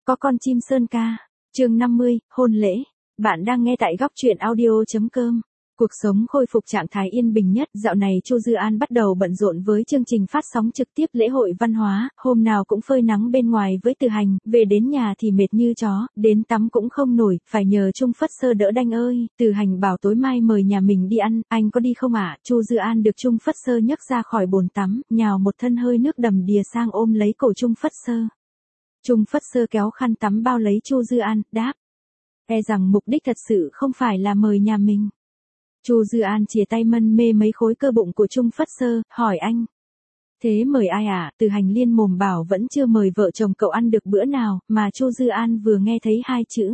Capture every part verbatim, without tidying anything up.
Có con chim sơn ca. Chương năm mươi, hôn lễ. Bạn đang nghe tại góc truyện audio.com. Cuộc sống khôi phục trạng thái yên bình nhất, dạo này Chu Dư An bắt đầu bận rộn với chương trình phát sóng trực tiếp lễ hội văn hóa, hôm nào cũng phơi nắng bên ngoài với Từ Hành, về đến nhà thì mệt như chó, đến tắm cũng không nổi, phải nhờ Trung Phất Sơ đỡ đanh ơi. Từ Hành bảo tối mai mời nhà mình đi ăn, anh có đi không ạ? À? Chu Dư An được Trung Phất Sơ nhấc ra khỏi bồn tắm, nhào một thân hơi nước đầm đìa sang ôm lấy cổ Trung Phất Sơ. Trung Phất Sơ kéo khăn tắm bao lấy Chu Dư An, đáp: E rằng mục đích thật sự không phải là mời nhà mình. Chu Dư An chìa tay mân mê mấy khối cơ bụng của Trung Phất Sơ, hỏi anh: Thế mời ai à? Từ Hành liên mồm bảo vẫn chưa mời vợ chồng cậu ăn được bữa nào, mà Chu Dư An vừa nghe thấy hai chữ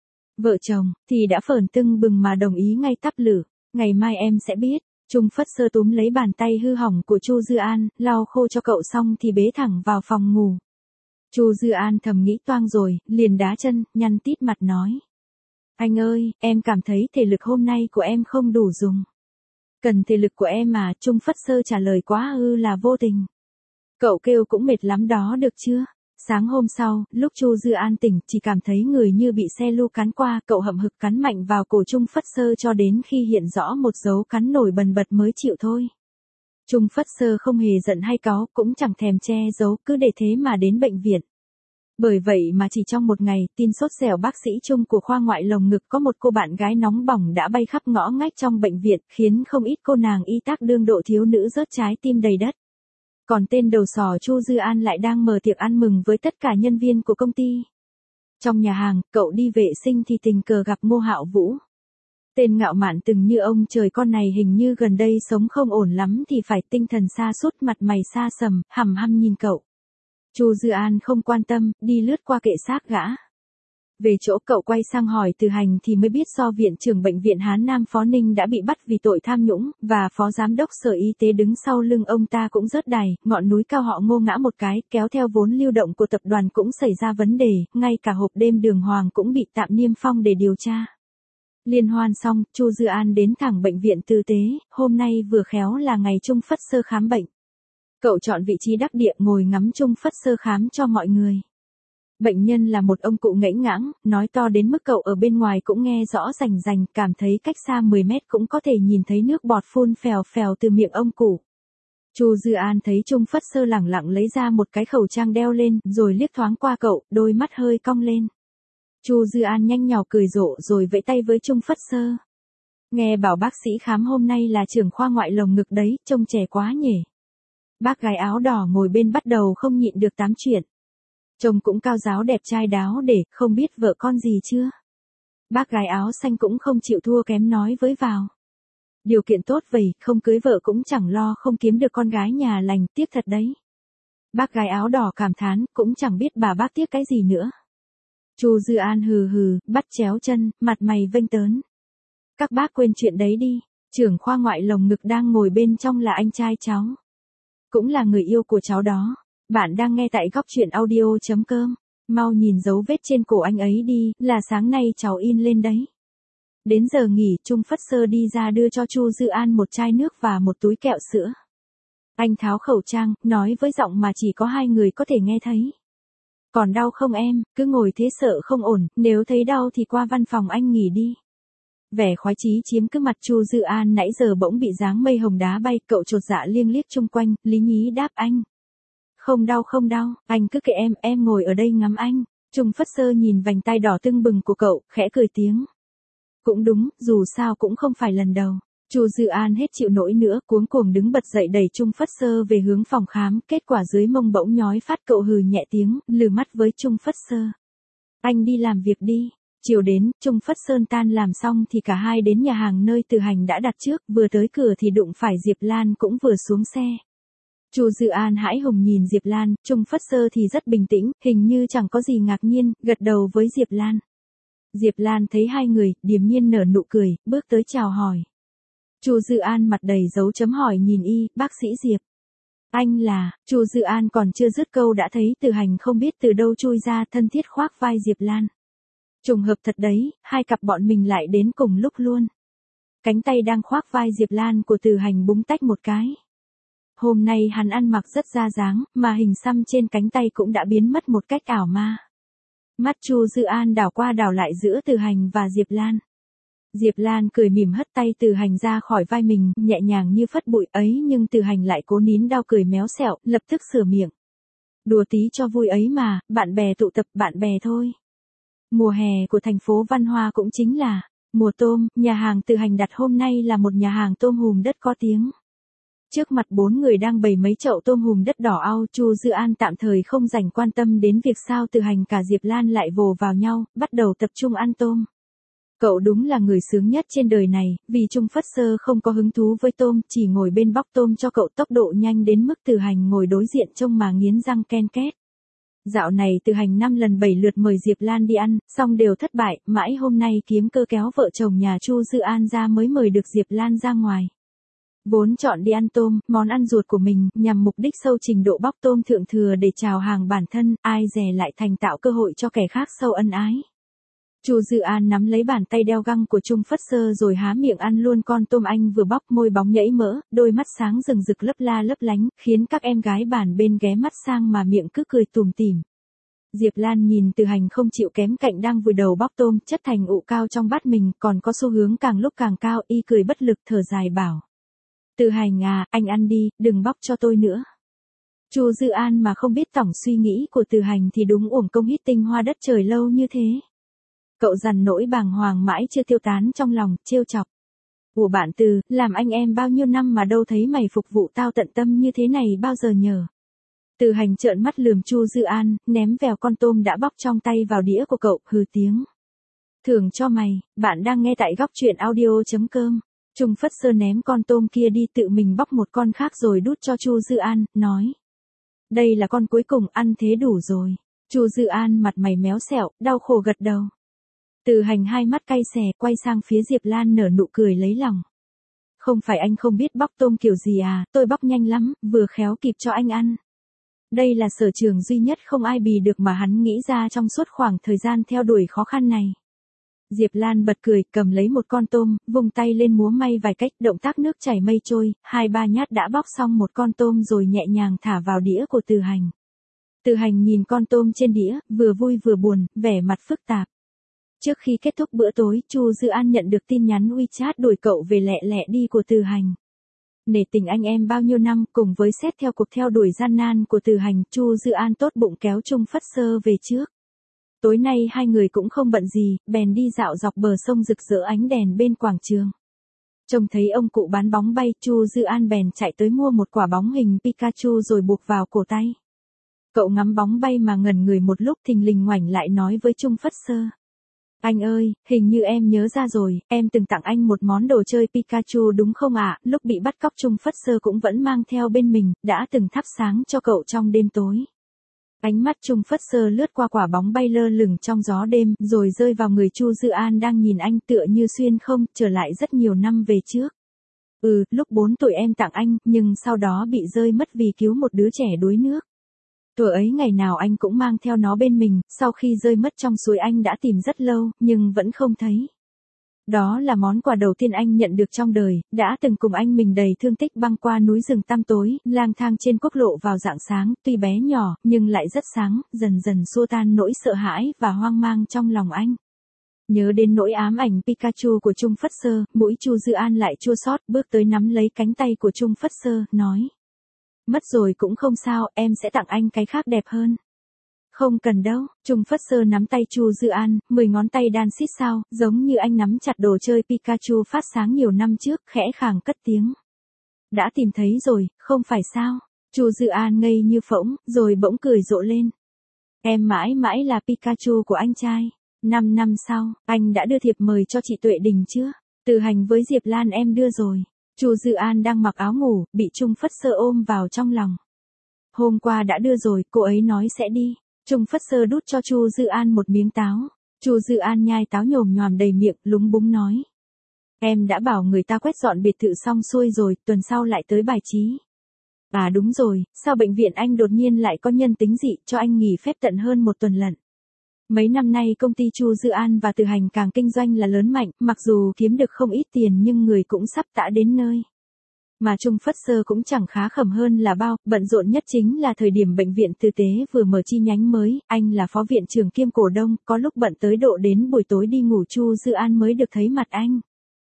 vợ chồng, thì đã phởn tưng bừng mà đồng ý ngay tắp lử. Ngày mai em sẽ biết. Trung Phất Sơ túm lấy bàn tay hư hỏng của Chu Dư An, lau khô cho cậu xong thì bế thẳng vào phòng ngủ. Chu Dư An thầm nghĩ toang rồi, liền đá chân, nhăn tít mặt nói: Anh ơi, em cảm thấy thể lực hôm nay của em không đủ dùng. Cần thể lực của em mà, Trung Phất Sơ trả lời quá ư là vô tình. Cậu kêu cũng mệt lắm đó được chưa? Sáng hôm sau, lúc Chu Dư An tỉnh, chỉ cảm thấy người như bị xe lu cán qua, cậu hậm hực cắn mạnh vào cổ Trung Phất Sơ cho đến khi hiện rõ một dấu cắn nổi bần bật mới chịu thôi. Trung Phất Sơ không hề giận hay cáu, cũng chẳng thèm che giấu, cứ để thế mà đến bệnh viện. Bởi vậy mà chỉ trong một ngày, tin sốt dẻo bác sĩ Trung của khoa ngoại lồng ngực có một cô bạn gái nóng bỏng đã bay khắp ngõ ngách trong bệnh viện, khiến không ít cô nàng y tác đương độ thiếu nữ rớt trái tim đầy đất. Còn tên đầu sỏ Chu Dư An lại đang mở tiệc ăn mừng với tất cả nhân viên của công ty. Trong nhà hàng, cậu đi vệ sinh thì tình cờ gặp Ngô Hạo Vũ. Tên ngạo mạn từng như ông trời con này hình như gần đây sống không ổn lắm thì phải tinh thần sa sút, mặt mày xa sầm, hằm hăm nhìn cậu. Chu Dư An không quan tâm, đi lướt qua kệ xác gã. Về chỗ cậu quay sang hỏi Từ Hành thì mới biết do viện trưởng bệnh viện Hán Nam Phó Ninh đã bị bắt vì tội tham nhũng, và phó giám đốc sở y tế đứng sau lưng ông ta cũng rớt đài, ngọn núi cao họ Ngô ngã một cái, kéo theo vốn lưu động của tập đoàn cũng xảy ra vấn đề, ngay cả hộp đêm Đường Hoàng cũng bị tạm niêm phong để điều tra. Liên hoan xong, Chu Dư An đến thẳng bệnh viện tư tế, hôm nay vừa khéo là ngày Trung Phất Sơ khám bệnh. Cậu chọn vị trí đắc địa ngồi ngắm Trung Phất Sơ khám cho mọi người. Bệnh nhân là một ông cụ ngẫy ngãng, nói to đến mức cậu ở bên ngoài cũng nghe rõ rành rành, cảm thấy cách xa mười mét cũng có thể nhìn thấy nước bọt phun phèo phèo từ miệng ông cụ. Chu Dư An thấy Trung Phất Sơ lẳng lặng lấy ra một cái khẩu trang đeo lên, rồi liếc thoáng qua cậu, đôi mắt hơi cong lên. Chu Dư An nhanh nhỏ cười rộ rồi vẫy tay với Trung Phất Sơ. Nghe bảo bác sĩ khám hôm nay là trưởng khoa ngoại lồng ngực đấy, trông trẻ quá nhỉ. Bác gái áo đỏ ngồi bên bắt đầu không nhịn được tám chuyện. Trông cũng cao ráo đẹp trai đáo để, không biết vợ con gì chưa? Bác gái áo xanh cũng không chịu thua kém nói với vào. Điều kiện tốt vậy, không cưới vợ cũng chẳng lo không kiếm được con gái nhà lành, tiếc thật đấy. Bác gái áo đỏ cảm thán, cũng chẳng biết bà bác tiếc cái gì nữa. Chu Dư An hừ hừ, bắt chéo chân, mặt mày vênh tớn. Các bác quên chuyện đấy đi, trưởng khoa ngoại lồng ngực đang ngồi bên trong là anh trai cháu. Cũng là người yêu của cháu đó. Bạn đang nghe tại góc truyện audio.com. Mau nhìn dấu vết trên cổ anh ấy đi, là sáng nay cháu in lên đấy. Đến giờ nghỉ, Trung Phất Sơ đi ra đưa cho Chu Dư An một chai nước và một túi kẹo sữa. Anh tháo khẩu trang, nói với giọng mà chỉ có hai người có thể nghe thấy. Còn đau không em, cứ ngồi thế sợ không ổn, nếu thấy đau thì qua văn phòng anh nghỉ đi. Vẻ khoái chí chiếm cứ mặt Chu Dư An nãy giờ bỗng bị dáng mây hồng đá bay, cậu chột dạ liêng liếc chung quanh, lý nhí đáp anh. Không đau không đau, anh cứ kệ em, em ngồi ở đây ngắm anh. Trung Phất Sơ nhìn vành tay đỏ tưng bừng của cậu, khẽ cười tiếng. Cũng đúng, dù sao cũng không phải lần đầu. Chu Dư An hết chịu nổi nữa, cuống cuồng đứng bật dậy đẩy Trung Phất Sơ về hướng phòng khám, kết quả dưới mông bỗng nhói phát, cậu hừ nhẹ tiếng, lừ mắt với Trung Phất Sơ. Anh đi làm việc đi. Chiều đến, Trung Phất Sơn tan làm xong thì cả hai đến nhà hàng nơi Từ Hành đã đặt trước, vừa tới cửa thì đụng phải Diệp Lan cũng vừa xuống xe. Chu Dư An hãi hùng nhìn Diệp Lan, Trung Phất Sơ thì rất bình tĩnh, hình như chẳng có gì ngạc nhiên, gật đầu với Diệp Lan. Diệp Lan thấy hai người, điềm nhiên nở nụ cười, bước tới chào hỏi. Chu Dư An mặt đầy dấu chấm hỏi nhìn y, bác sĩ Diệp. Anh là, Chu Dư An còn chưa dứt câu đã thấy Từ Hành không biết từ đâu chui ra, thân thiết khoác vai Diệp Lan. Trùng hợp thật đấy, hai cặp bọn mình lại đến cùng lúc luôn. Cánh tay đang khoác vai Diệp Lan của Từ Hành búng tách một cái. Hôm nay hắn ăn mặc rất ra dáng, mà hình xăm trên cánh tay cũng đã biến mất một cách ảo ma. Mắt Chu Dư An đảo qua đảo lại giữa Từ Hành và Diệp Lan. Diệp Lan cười mỉm hất tay Từ Hành ra khỏi vai mình, nhẹ nhàng như phất bụi ấy, nhưng Từ Hành lại cố nín đau cười méo xẹo, lập tức sửa miệng. Đùa tí cho vui ấy mà, bạn bè tụ tập, bạn bè thôi. Mùa hè của thành phố Văn Hoa cũng chính là mùa tôm, nhà hàng Từ Hành đặt hôm nay là một nhà hàng tôm hùm đất có tiếng. Trước mặt bốn người đang bày mấy chậu tôm hùm đất đỏ au, Chu Dư An tạm thời không dành quan tâm đến việc sao Từ Hành cả Diệp Lan lại vồ vào nhau, bắt đầu tập trung ăn tôm. Cậu đúng là người sướng nhất trên đời này, vì Trung Phất Sơ không có hứng thú với tôm, chỉ ngồi bên bóc tôm cho cậu, tốc độ nhanh đến mức Từ Hành ngồi đối diện trông mà nghiến răng ken két. Dạo này Từ Hành năm lần bảy lượt mời Diệp Lan đi ăn, xong đều thất bại, mãi hôm nay kiếm cơ kéo vợ chồng nhà Chu Dư An ra mới mời được Diệp Lan ra ngoài. Vốn chọn đi ăn tôm, món ăn ruột của mình, nhằm mục đích sâu trình độ bóc tôm thượng thừa để chào hàng bản thân, ai dè lại thành tạo cơ hội cho kẻ khác sâu ân ái. Chu Dư An nắm lấy bàn tay đeo găng của Trung Phất Sơ rồi há miệng ăn luôn con tôm anh vừa bóc, môi bóng nhảy mỡ, đôi mắt sáng rừng rực lấp la lấp lánh, khiến các em gái bàn bên ghé mắt sang mà miệng cứ cười tủm tỉm. Diệp Lan nhìn Từ Hành không chịu kém cạnh đang vùi đầu bóc tôm, chất thành ụ cao trong bát mình, còn có xu hướng càng lúc càng cao, y cười bất lực thở dài bảo. Từ Hành à, anh ăn đi, đừng bóc cho tôi nữa. Chu Dư An mà không biết tổng suy nghĩ của Từ Hành thì đúng uổng công hít tinh hoa đất trời lâu như thế. Cậu dằn nỗi bàng hoàng mãi chưa tiêu tán trong lòng, trêu chọc. Ủa bạn Từ, làm anh em bao nhiêu năm mà đâu thấy mày phục vụ tao tận tâm như thế này bao giờ nhờ. Từ Hành trợn mắt lườm Chu Dư An, ném vèo con tôm đã bóc trong tay vào đĩa của cậu, hừ tiếng. Thưởng cho mày, bạn đang nghe tại góc truyện audio chấm com. Trung Phất Sơ ném con tôm kia đi, tự mình bóc một con khác rồi đút cho Chu Dư An, nói. Đây là con cuối cùng, ăn thế đủ rồi. Chu Dư An mặt mày méo xẹo, đau khổ gật đầu. Từ Hành hai mắt cay xè, quay sang phía Diệp Lan nở nụ cười lấy lòng. Không phải anh không biết bóc tôm kiểu gì à, tôi bóc nhanh lắm, vừa khéo kịp cho anh ăn. Đây là sở trường duy nhất không ai bì được mà hắn nghĩ ra trong suốt khoảng thời gian theo đuổi khó khăn này. Diệp Lan bật cười, cầm lấy một con tôm, vung tay lên múa may vài cách, động tác nước chảy mây trôi, hai ba nhát đã bóc xong một con tôm rồi nhẹ nhàng thả vào đĩa của Từ Hành. Từ Hành nhìn con tôm trên đĩa, vừa vui vừa buồn, vẻ mặt phức tạp. Trước khi kết thúc bữa tối, Chu Dư An nhận được tin nhắn WeChat đuổi cậu về lẹ lẹ đi của Từ Hành. Nể tình anh em bao nhiêu năm, cùng với xét theo cuộc theo đuổi gian nan của Từ Hành, Chu Dư An tốt bụng kéo Trung Phất Sơ về trước. Tối nay hai người cũng không bận gì, bèn đi dạo dọc bờ sông rực rỡ ánh đèn bên quảng trường. Trông thấy ông cụ bán bóng bay, Chu Dư An bèn chạy tới mua một quả bóng hình Pikachu rồi buộc vào cổ tay. Cậu ngắm bóng bay mà ngẩn người một lúc, thình lình ngoảnh lại nói với Trung Phất Sơ. Anh ơi, hình như em nhớ ra rồi, em từng tặng anh một món đồ chơi Pikachu đúng không ạ? Lúc bị bắt cóc Trung Phất Sơ cũng vẫn mang theo bên mình, đã từng thắp sáng cho cậu trong đêm tối. Ánh mắt Trung Phất Sơ lướt qua quả bóng bay lơ lửng trong gió đêm, rồi rơi vào người Chu Dư An đang nhìn anh tựa như xuyên không, trở lại rất nhiều năm về trước. Ừ, lúc bốn tuổi em tặng anh, nhưng sau đó bị rơi mất vì cứu một đứa trẻ đuối nước. Tuổi ấy ngày nào anh cũng mang theo nó bên mình, sau khi rơi mất trong suối anh đã tìm rất lâu, nhưng vẫn không thấy. Đó là món quà đầu tiên anh nhận được trong đời, đã từng cùng anh mình đầy thương tích băng qua núi rừng tăm tối, lang thang trên quốc lộ vào rạng sáng, tuy bé nhỏ, nhưng lại rất sáng, dần dần xua tan nỗi sợ hãi và hoang mang trong lòng anh. Nhớ đến nỗi ám ảnh Pikachu của Trung Phất Sơ, mũi Chu Dư An lại chua xót, bước tới nắm lấy cánh tay của Trung Phất Sơ, nói. Mất rồi cũng không sao, em sẽ tặng anh cái khác đẹp hơn. Không cần đâu, Trung Phất Sơ nắm tay Chu Dư An, mười ngón tay đan xít sao, giống như anh nắm chặt đồ chơi Pikachu phát sáng nhiều năm trước, khẽ khàng cất tiếng. Đã tìm thấy rồi, không phải sao? Chu Dư An ngây như phỗng, rồi bỗng cười rộ lên. Em mãi mãi là Pikachu của anh trai. Năm năm sau, anh đã đưa thiệp mời cho chị Tuệ Đình chưa? Từ Hành với Diệp Lan em đưa rồi. Chu Dư An đang mặc áo ngủ, bị Trung Phất Sơ ôm vào trong lòng. Hôm qua đã đưa rồi, cô ấy nói sẽ đi. Trung Phất Sơ đút cho Chu Dư An một miếng táo. Chu Dư An nhai táo nhồm nhoàm đầy miệng, lúng búng nói. Em đã bảo người ta quét dọn biệt thự xong xuôi rồi, tuần sau lại tới bài trí. À đúng rồi, sao bệnh viện anh đột nhiên lại có nhân tính dị, cho anh nghỉ phép tận hơn một tuần lận. Mấy năm nay công ty Chu Dư An và Từ Hành càng kinh doanh là lớn mạnh, mặc dù kiếm được không ít tiền nhưng người cũng sắp tã đến nơi. Mà Trung Phất Sơ cũng chẳng khá khẩm hơn là bao, bận rộn nhất chính là thời điểm bệnh viện tư tế vừa mở chi nhánh mới, anh là phó viện trưởng kiêm cổ đông, có lúc bận tới độ đến buổi tối đi ngủ Chu Dư An mới được thấy mặt anh.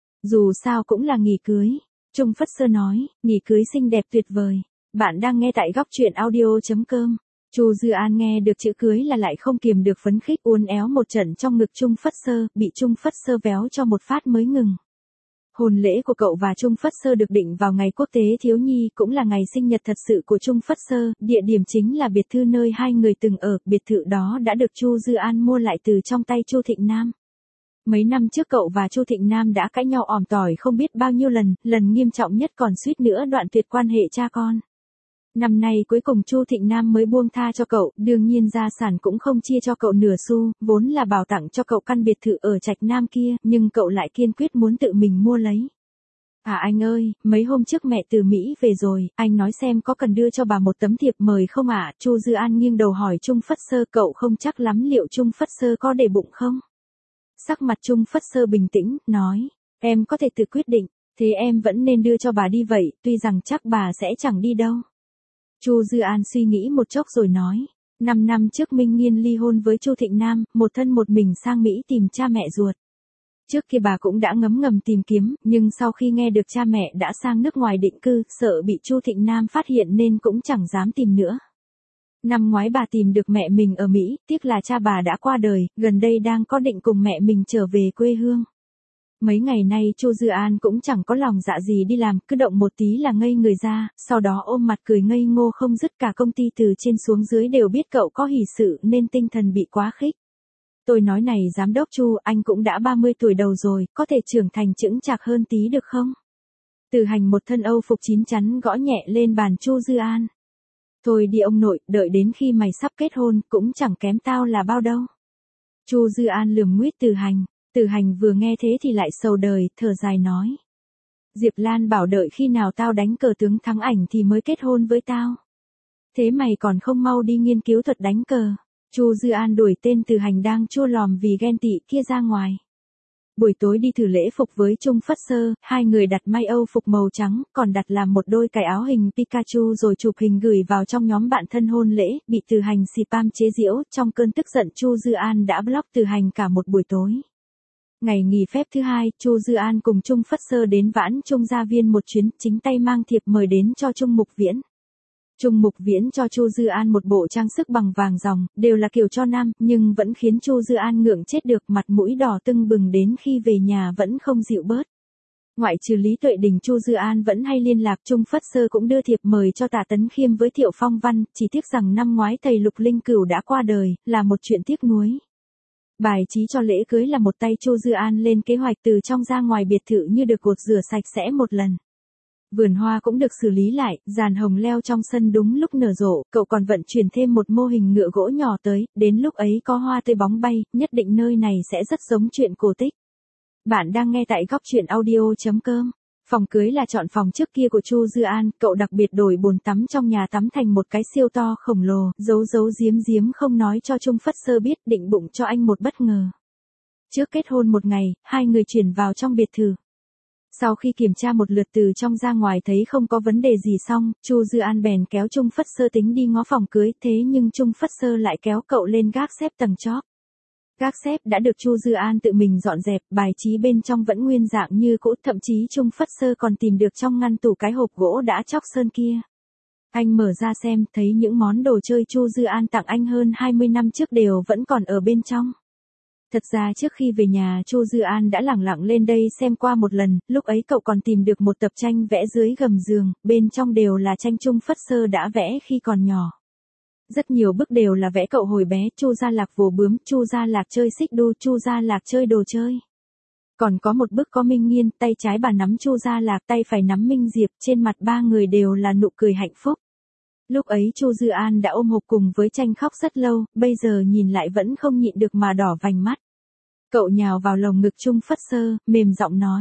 Dù sao cũng là nghỉ cưới. Trung Phất Sơ nói, nghỉ cưới xinh đẹp tuyệt vời. Bạn đang nghe tại góc truyện audio.com. Chu Dư An nghe được chữ cưới là lại không kiềm được phấn khích uốn éo một trận trong ngực Trung Phất Sơ, bị Trung Phất Sơ véo cho một phát mới ngừng. Hôn lễ của cậu và Trung Phất Sơ được định vào ngày quốc tế thiếu nhi, cũng là ngày sinh nhật thật sự của Trung Phất Sơ, địa điểm chính là biệt thự nơi hai người từng ở, biệt thự đó đã được Chu Dư An mua lại từ trong tay Chu Thịnh Nam. Mấy năm trước cậu và Chu Thịnh Nam đã cãi nhau òm tỏi không biết bao nhiêu lần, lần nghiêm trọng nhất còn suýt nữa đoạn tuyệt quan hệ cha con. Năm nay cuối cùng Chu Thịnh Nam mới buông tha cho cậu, đương nhiên gia sản cũng không chia cho cậu nửa xu, vốn là bảo tặng cho cậu căn biệt thự ở Trạch Nam kia, nhưng cậu lại kiên quyết muốn tự mình mua lấy. À anh ơi, mấy hôm trước mẹ từ Mỹ về rồi, anh nói xem có cần đưa cho bà một tấm thiệp mời không ạ? À? Chu Dư An nghiêng đầu hỏi Trung Phất Sơ, cậu không chắc lắm liệu Trung Phất Sơ có để bụng không? Sắc mặt Trung Phất Sơ bình tĩnh, nói, em có thể tự quyết định, thế em vẫn nên đưa cho bà đi vậy, tuy rằng chắc bà sẽ chẳng đi đâu. Chu Dư An suy nghĩ một chốc rồi nói, năm năm trước Minh Nghiên ly hôn với Chu Thịnh Nam, một thân một mình sang Mỹ tìm cha mẹ ruột. Trước kia bà cũng đã ngấm ngầm tìm kiếm, nhưng sau khi nghe được cha mẹ đã sang nước ngoài định cư, sợ bị Chu Thịnh Nam phát hiện nên cũng chẳng dám tìm nữa. Năm ngoái bà tìm được mẹ mình ở Mỹ, tiếc là cha bà đã qua đời, gần đây đang có định cùng mẹ mình trở về quê hương. Mấy ngày nay Chu Dư An cũng chẳng có lòng dạ gì đi làm, cứ động một tí là ngây người ra, sau đó ôm mặt cười ngây ngô không dứt, cả công ty từ trên xuống dưới đều biết cậu có hỷ sự nên tinh thần bị quá khích. Tôi nói này giám đốc Chu, anh cũng đã ba mươi tuổi đầu rồi, có thể trưởng thành chững chạc hơn tí được không? Từ Hành một thân Âu phục chín chắn gõ nhẹ lên bàn Chu Dư An. Thôi đi ông nội, đợi đến khi mày sắp kết hôn, cũng chẳng kém tao là bao đâu. Chu Dư An lườm nguýt Từ Hành. Từ Hành vừa nghe thế thì lại sầu đời, thở dài nói. Diệp Lan bảo đợi khi nào tao đánh cờ tướng thắng ảnh thì mới kết hôn với tao. Thế mày còn không mau đi nghiên cứu thuật đánh cờ. Chu Dư An đuổi tên Từ Hành đang chua lòm vì ghen tị kia ra ngoài. Buổi tối đi thử lễ phục với Trung Phất Sơ, hai người đặt may Âu phục màu trắng, còn đặt làm một đôi cái áo hình Pikachu rồi chụp hình gửi vào trong nhóm bạn thân hôn lễ, bị Từ Hành spam chế giễu, trong cơn tức giận Chu Dư An đã block Từ Hành cả một buổi tối. Ngày nghỉ phép thứ hai, Chu Dư An cùng Trung Phất Sơ đến Vãn Trung Gia Viên một chuyến, chính tay mang thiệp mời đến cho Trung Mục Viễn. Trung Mục Viễn cho Chu Dư An một bộ trang sức bằng vàng ròng, đều là kiểu cho nam, nhưng vẫn khiến Chu Dư An ngượng chết được, mặt mũi đỏ tưng bừng đến khi về nhà vẫn không dịu bớt. Ngoại trừ Lý Tuệ Đình, Chu Dư An vẫn hay liên lạc, Trung Phất Sơ cũng đưa thiệp mời cho Tạ Tấn Khiêm với Thiệu Phong Văn, chỉ tiếc rằng năm ngoái thầy Lục Linh Cửu đã qua đời, là một chuyện tiếc nuối. Bài trí cho lễ cưới là một tay Chu Dư An lên kế hoạch từ trong ra ngoài biệt thự như được gột rửa sạch sẽ một lần. Vườn hoa cũng được xử lý lại, giàn hồng leo trong sân đúng lúc nở rộ, cậu còn vận chuyển thêm một mô hình ngựa gỗ nhỏ tới, đến lúc ấy có hoa tươi bóng bay, nhất định nơi này sẽ rất giống chuyện cổ tích. Bạn đang nghe tại góc truyện audio.com. Phòng cưới là chọn phòng trước kia của Chu Dư An, cậu đặc biệt đổi bồn tắm trong nhà tắm thành một cái siêu to khổng lồ, giấu giấu giếm giếm không nói cho Trung Phất Sơ biết, định bụng cho anh một bất ngờ. Trước kết hôn một ngày, hai người chuyển vào trong biệt thự. Sau khi kiểm tra một lượt từ trong ra ngoài thấy không có vấn đề gì xong, Chu Dư An bèn kéo Trung Phất Sơ tính đi ngó phòng cưới, thế nhưng Trung Phất Sơ lại kéo cậu lên gác xếp tầng chóp. Gác xếp đã được Chu Dư An tự mình dọn dẹp, bài trí bên trong vẫn nguyên dạng như cũ, thậm chí Trung Phất Sơ còn tìm được trong ngăn tủ cái hộp gỗ đã chóc sơn kia. Anh mở ra xem, thấy những món đồ chơi Chu Dư An tặng anh hơn hai mươi năm trước đều vẫn còn ở bên trong. Thật ra trước khi về nhà Chu Dư An đã lẳng lặng lên đây xem qua một lần, lúc ấy cậu còn tìm được một tập tranh vẽ dưới gầm giường, bên trong đều là tranh Trung Phất Sơ đã vẽ khi còn nhỏ. Rất nhiều bức đều là vẽ cậu hồi bé, Chu Gia Lạc vồ bướm, Chu Gia Lạc chơi xích đu, Chu Gia Lạc chơi đồ chơi. Còn có một bức có Minh Nghiên, tay trái bà nắm Chu Gia Lạc, tay phải nắm Minh Diệp, trên mặt ba người đều là nụ cười hạnh phúc. Lúc ấy Chu Dư An đã ôm hộp cùng với tranh khóc rất lâu, bây giờ nhìn lại vẫn không nhịn được mà đỏ vành mắt. Cậu nhào vào lồng ngực Trung Phất Sơ, mềm giọng nói.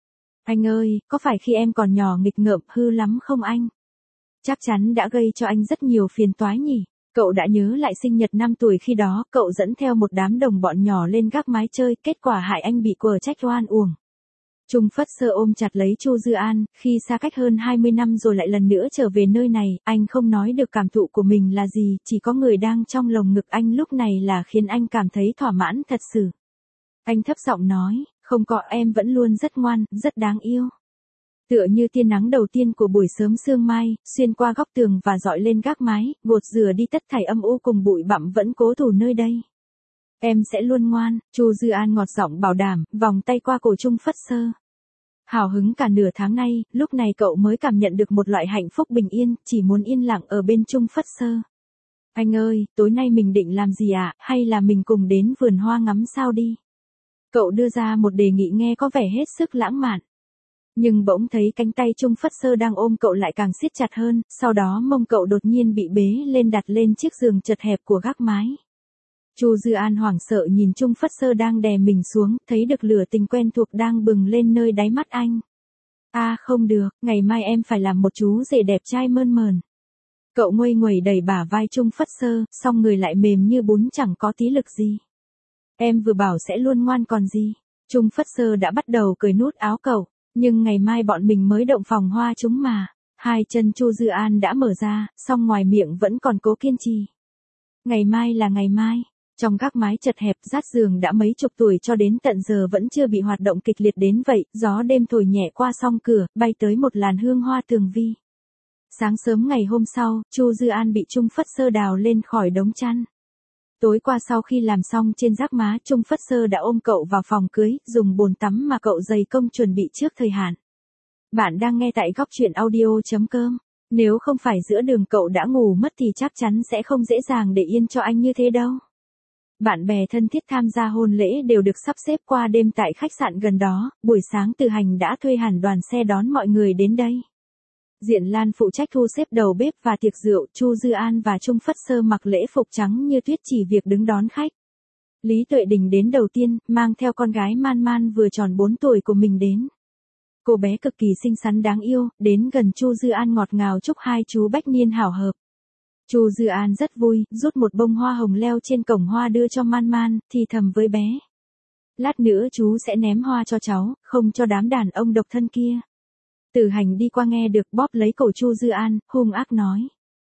Anh ơi, có phải khi em còn nhỏ nghịch ngợm hư lắm không anh? Chắc chắn đã gây cho anh rất nhiều phiền toái nhỉ. Cậu đã nhớ lại sinh nhật năm tuổi khi đó, cậu dẫn theo một đám đồng bọn nhỏ lên gác mái chơi, kết quả hại anh bị quở trách oan uổng. Trung Phất Sơ ôm chặt lấy Chu Dư An, khi xa cách hơn hai mươi năm rồi lại lần nữa trở về nơi này, anh không nói được cảm thụ của mình là gì, chỉ có người đang trong lồng ngực anh lúc này là khiến anh cảm thấy thỏa mãn thật sự. Anh thấp giọng nói, không có, em vẫn luôn rất ngoan, rất đáng yêu. Tựa như tia nắng đầu tiên của buổi sớm sương mai, xuyên qua góc tường và dọi lên gác mái, gột rửa đi tất thảy âm u cùng bụi bặm vẫn cố thủ nơi đây. Em sẽ luôn ngoan, Chu Dư An ngọt giọng bảo đảm, vòng tay qua cổ Trung Phất Sơ. Hào hứng cả nửa tháng nay, lúc này cậu mới cảm nhận được một loại hạnh phúc bình yên, chỉ muốn yên lặng ở bên Trung Phất Sơ. Anh ơi, tối nay mình định làm gì ạ, à? Hay là mình cùng đến vườn hoa ngắm sao đi? Cậu đưa ra một đề nghị nghe có vẻ hết sức lãng mạn. Nhưng bỗng thấy cánh tay Trung Phất Sơ đang ôm cậu lại càng siết chặt hơn, sau đó mông cậu đột nhiên bị bế lên đặt lên chiếc giường chật hẹp của gác mái. Chu Dư An hoảng sợ nhìn Trung Phất Sơ đang đè mình xuống, thấy được lửa tình quen thuộc đang bừng lên nơi đáy mắt anh. A à, không được, ngày mai em phải làm một chú rể đẹp trai mơn mờn. Cậu nguây nguẩy đẩy bả vai Trung Phất Sơ, song người lại mềm như bún chẳng có tí lực gì. Em vừa bảo sẽ luôn ngoan còn gì. Trung Phất Sơ đã bắt đầu cởi nút áo cậu, nhưng ngày mai bọn mình mới động phòng hoa chúng mà. Hai chân Chu Dư An đã mở ra, song ngoài miệng vẫn còn cố kiên trì. Ngày mai là ngày mai. Trong gác mái chật hẹp, rát giường đã mấy chục tuổi cho đến tận giờ vẫn chưa bị hoạt động kịch liệt đến vậy, gió đêm thổi nhẹ qua song cửa, bay tới một làn hương hoa tường vi. Sáng sớm ngày hôm sau, Chu Dư An bị Trung Phất Sơ đào lên khỏi đống chăn. Tối qua sau khi làm xong trên gác má, Trung Phất Sơ đã ôm cậu vào phòng cưới, dùng bồn tắm mà cậu dày công chuẩn bị trước thời hạn. Bạn đang nghe tại góc truyện audio chấm com. Nếu không phải giữa đường cậu đã ngủ mất thì chắc chắn sẽ không dễ dàng để yên cho anh như thế đâu. Bạn bè thân thiết tham gia hôn lễ đều được sắp xếp qua đêm tại khách sạn gần đó, buổi sáng Từ Hành đã thuê hẳn đoàn xe đón mọi người đến đây. Diện Lan phụ trách thu xếp đầu bếp và tiệc rượu, Chu Dư An và Trung Phất Sơ mặc lễ phục trắng như tuyết chỉ việc đứng đón khách. Lý Tuệ Đình đến đầu tiên, mang theo con gái Man Man vừa tròn bốn tuổi của mình đến. Cô bé cực kỳ xinh xắn đáng yêu, đến gần Chu Dư An ngọt ngào chúc hai chú bách niên hảo hợp. Chu Dư An rất vui, rút một bông hoa hồng leo trên cổng hoa đưa cho Man Man, thì thầm với bé. Lát nữa chú sẽ ném hoa cho cháu, không cho đám đàn ông độc thân kia. Từ Hành đi qua nghe được bóp lấy cổ Chu Dư An, hung ác nói.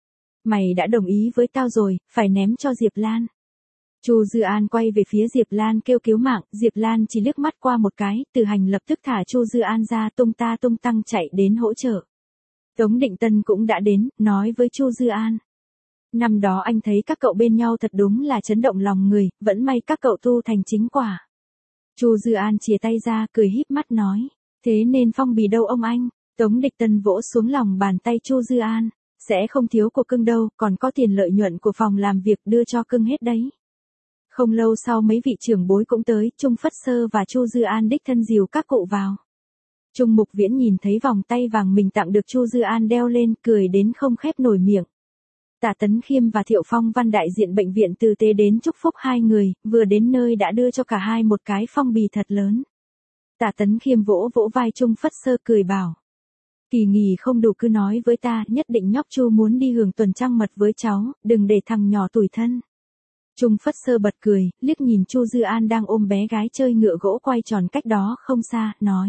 Mày đã đồng ý với tao rồi, phải ném cho Diệp Lan. Chu Dư An quay về phía Diệp Lan kêu cứu mạng, Diệp Lan chỉ liếc mắt qua một cái, Từ Hành lập tức thả Chu Dư An ra tung ta tung tăng chạy đến hỗ trợ. Tống Định Tân cũng đã đến, nói với Chu Dư An. Năm đó anh thấy các cậu bên nhau thật đúng là chấn động lòng người, vẫn may các cậu tu thành chính quả. Chu Dư An chìa tay ra, cười híp mắt nói. Thế nên phong bì đâu ông anh? Tống Địch Tân vỗ xuống lòng bàn tay Chu Dư An. Sẽ không thiếu của cưng đâu, còn có tiền lợi nhuận của phòng làm việc đưa cho cưng hết đấy. Không lâu sau mấy vị trưởng bối cũng tới, Trung Phất Sơ và Chu Dư An đích thân dìu các cụ vào. Trung Mục Viễn nhìn thấy vòng tay vàng mình tặng được Chu Dư An đeo lên, cười đến không khép nổi miệng. Tạ Tấn Khiêm và Thiệu Phong Văn đại diện bệnh viện Từ Tế đến chúc phúc hai người, vừa đến nơi đã đưa cho cả hai một cái phong bì thật lớn. Tạ Tấn Khiêm vỗ vỗ vai Trung Phất Sơ cười bảo. Kỳ nghỉ không đủ cứ nói với ta, nhất định nhóc Chu muốn đi hưởng tuần trăng mật với cháu, đừng để thằng nhỏ tủi thân. Trung Phất Sơ bật cười, liếc nhìn Chu Dư An đang ôm bé gái chơi ngựa gỗ quay tròn cách đó không xa, nói.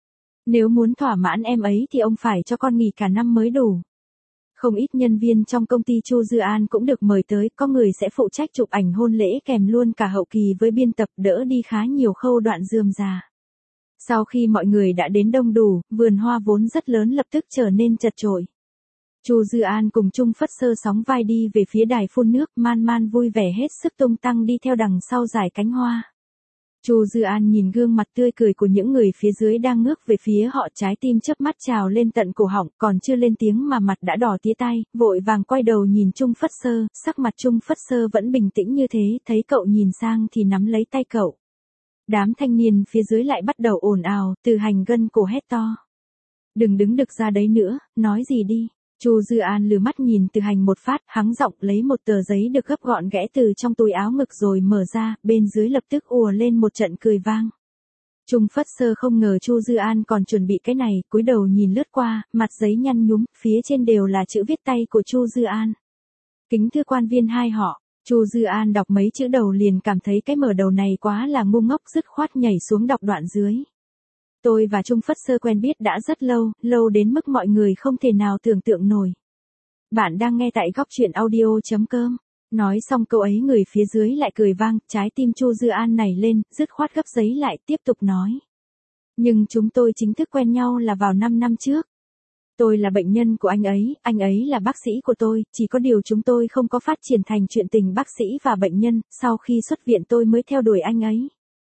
Nếu muốn thỏa mãn em ấy thì ông phải cho con nghỉ cả năm mới đủ. Không ít nhân viên trong công ty Chu Dư An cũng được mời tới, có người sẽ phụ trách chụp ảnh hôn lễ kèm luôn cả hậu kỳ với biên tập, đỡ đi khá nhiều khâu đoạn rườm rà. Sau khi mọi người đã đến đông đủ, vườn hoa vốn rất lớn lập tức trở nên chật chội. Chu Dư An cùng Trung Phất Sơ sóng vai đi về phía đài phun nước, Man Man vui vẻ hết sức tung tăng đi theo đằng sau dải cánh hoa. Chu Dư An nhìn gương mặt tươi cười của những người phía dưới đang ngước về phía họ, trái tim chớp mắt trào lên tận cổ họng, còn chưa lên tiếng mà mặt đã đỏ tía tai, vội vàng quay đầu nhìn Trung Phất Sơ, sắc mặt Trung Phất Sơ vẫn bình tĩnh như thế, thấy cậu nhìn sang thì nắm lấy tay cậu. Đám thanh niên phía dưới lại bắt đầu ồn ào, Từ Hành gân cổ hét to. Đừng đứng đực ra đấy nữa, nói gì đi. Chu Dư An lừa mắt nhìn Từ Hành một phát, hắng giọng lấy một tờ giấy được gấp gọn ghẽ từ trong túi áo ngực rồi mở ra, bên dưới lập tức ùa lên một trận cười vang. Trung Phất Sơ không ngờ Chu Dư An còn chuẩn bị cái này, cúi đầu nhìn lướt qua, mặt giấy nhăn nhúm, phía trên đều là chữ viết tay của Chu Dư An. Kính thưa quan viên hai họ. Chu Dư An đọc mấy chữ đầu liền cảm thấy cái mở đầu này quá là ngu ngốc, dứt khoát nhảy xuống đọc đoạn dưới. Tôi và Trung Phất Sơ quen biết đã rất lâu, lâu đến mức mọi người không thể nào tưởng tượng nổi. Bạn đang nghe tại góc chuyện audio chấm com. Nói xong câu ấy người phía dưới lại cười vang, trái tim Chu Dư An nảy lên, dứt khoát gấp giấy lại, tiếp tục nói. Nhưng chúng tôi chính thức quen nhau là vào năm năm trước. Tôi là bệnh nhân của anh ấy, anh ấy là bác sĩ của tôi, chỉ có điều chúng tôi không có phát triển thành chuyện tình bác sĩ và bệnh nhân, sau khi xuất viện tôi mới theo đuổi anh ấy.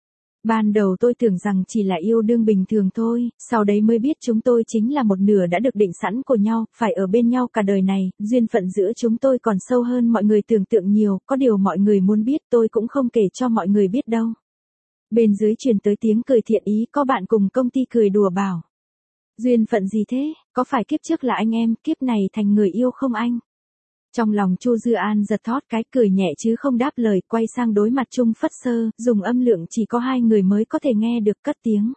Ban đầu tôi tưởng rằng chỉ là yêu đương bình thường thôi, sau đấy mới biết chúng tôi chính là một nửa đã được định sẵn của nhau, phải ở bên nhau cả đời này, duyên phận giữa chúng tôi còn sâu hơn mọi người tưởng tượng nhiều, có điều mọi người muốn biết tôi cũng không kể cho mọi người biết đâu. Bên dưới truyền tới tiếng cười thiện ý, có bạn cùng công ty cười đùa bảo. Duyên phận gì thế, có phải kiếp trước là anh em, kiếp này thành người yêu không anh? Trong lòng Chu Dư An giật thót cái, cười nhẹ chứ không đáp lời, quay sang đối mặt Trung Phất Sơ, dùng âm lượng chỉ có hai người mới có thể nghe được, cất tiếng.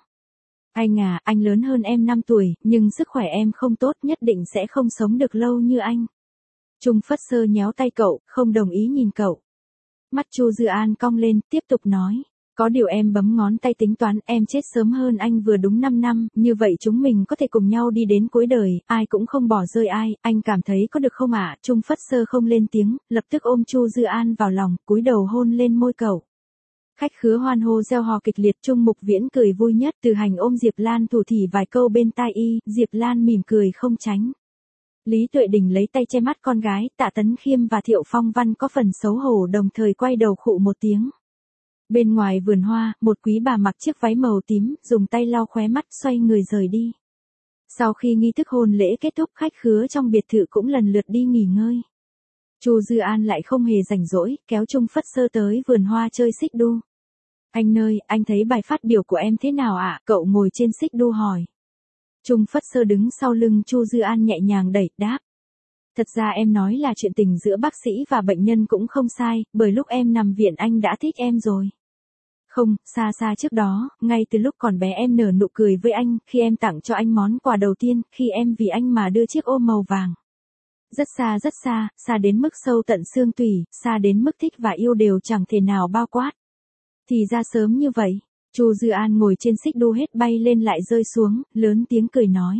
Anh à, anh lớn hơn em năm tuổi, nhưng sức khỏe em không tốt, nhất định sẽ không sống được lâu như anh. Trung Phất Sơ nhéo tay cậu, không đồng ý nhìn cậu. Mắt Chu Dư An cong lên, tiếp tục nói. Có điều em bấm ngón tay tính toán, em chết sớm hơn anh vừa đúng năm năm, như vậy chúng mình có thể cùng nhau đi đến cuối đời, ai cũng không bỏ rơi ai, anh cảm thấy có được không ạ? À? Trung Phất Sơ không lên tiếng, lập tức ôm Chu Dư An vào lòng, cúi đầu hôn lên môi cậu. Khách khứa hoan hô reo hò kịch liệt, Trung Mục Viễn cười vui nhất, Từ Hành ôm Diệp Lan thủ thỉ vài câu bên tai y, Diệp Lan mỉm cười không tránh. Lý Tuệ Đình lấy tay che mắt con gái, Tạ Tấn Khiêm và Thiệu Phong Văn có phần xấu hổ đồng thời quay đầu khụ một tiếng. Bên ngoài vườn hoa, một quý bà mặc chiếc váy màu tím, dùng tay lau khóe mắt, xoay người rời đi. Sau khi nghi thức hôn lễ kết thúc, khách khứa trong biệt thự cũng lần lượt đi nghỉ ngơi. Chu Dư An lại không hề rảnh rỗi, kéo Trung Phất Sơ tới vườn hoa chơi xích đu. Anh ơi, anh thấy bài phát biểu của em thế nào ạ? À? Cậu ngồi trên xích đu hỏi. Trung Phất Sơ đứng sau lưng Chu Dư An nhẹ nhàng đẩy, đáp. Thật ra em nói là chuyện tình giữa bác sĩ và bệnh nhân cũng không sai, bởi lúc em nằm viện anh đã thích em rồi. Không, xa xa trước đó, ngay từ lúc còn bé em nở nụ cười với anh, khi em tặng cho anh món quà đầu tiên, khi em vì anh mà đưa chiếc ô màu vàng. Rất xa rất xa, xa đến mức sâu tận xương tủy, xa đến mức thích và yêu đều chẳng thể nào bao quát. Thì ra sớm như vậy, Chu Dư An ngồi trên xích đu hết bay lên lại rơi xuống, lớn tiếng cười nói.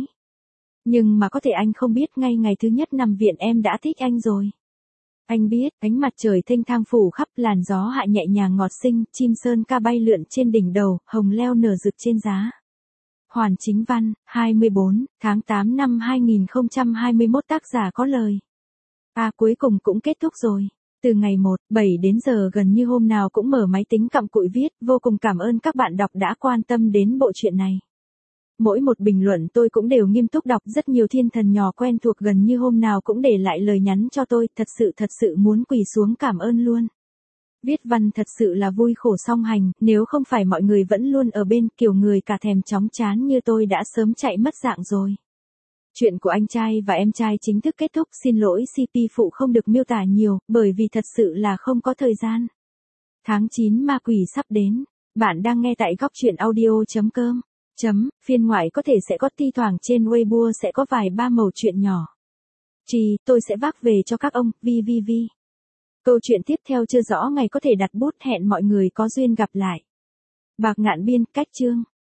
Nhưng mà có thể anh không biết, ngay ngày thứ nhất nằm viện em đã thích anh rồi. Anh biết, ánh mặt trời thênh thang phủ khắp, làn gió hạ nhẹ nhàng ngọt xinh, chim sơn ca bay lượn trên đỉnh đầu, hồng leo nở rực trên giá. Hoàn Chính Văn, hai mươi bốn, tháng tám năm hai nghìn không trăm hai mươi mốt, tác giả có lời. À, cuối cùng cũng kết thúc rồi. Từ ngày một, bảy đến giờ gần như hôm nào cũng mở máy tính cặm cụi viết, vô cùng cảm ơn các bạn đọc đã quan tâm đến bộ truyện này. Mỗi một bình luận tôi cũng đều nghiêm túc đọc, rất nhiều thiên thần nhỏ quen thuộc gần như hôm nào cũng để lại lời nhắn cho tôi, thật sự thật sự muốn quỳ xuống cảm ơn luôn. Viết văn thật sự là vui khổ song hành, nếu không phải mọi người vẫn luôn ở bên, kiểu người cả thèm chóng chán như tôi đã sớm chạy mất dạng rồi. Chuyện của anh trai và em trai chính thức kết thúc, xin lỗi xê pê phụ không được miêu tả nhiều, bởi vì thật sự là không có thời gian. Tháng chín ma quỷ sắp đến, bạn đang nghe tại góc chuyện audio chấm com. Chấm, phiên ngoại có thể sẽ có, thi thoảng trên Weibo sẽ có vài ba mẩu chuyện nhỏ. Chi, tôi sẽ vác về cho các ông, vi vi vi. Câu chuyện tiếp theo chưa rõ ngày có thể đặt bút, hẹn mọi người có duyên gặp lại. Bạc Ngạn Biên, cách chương.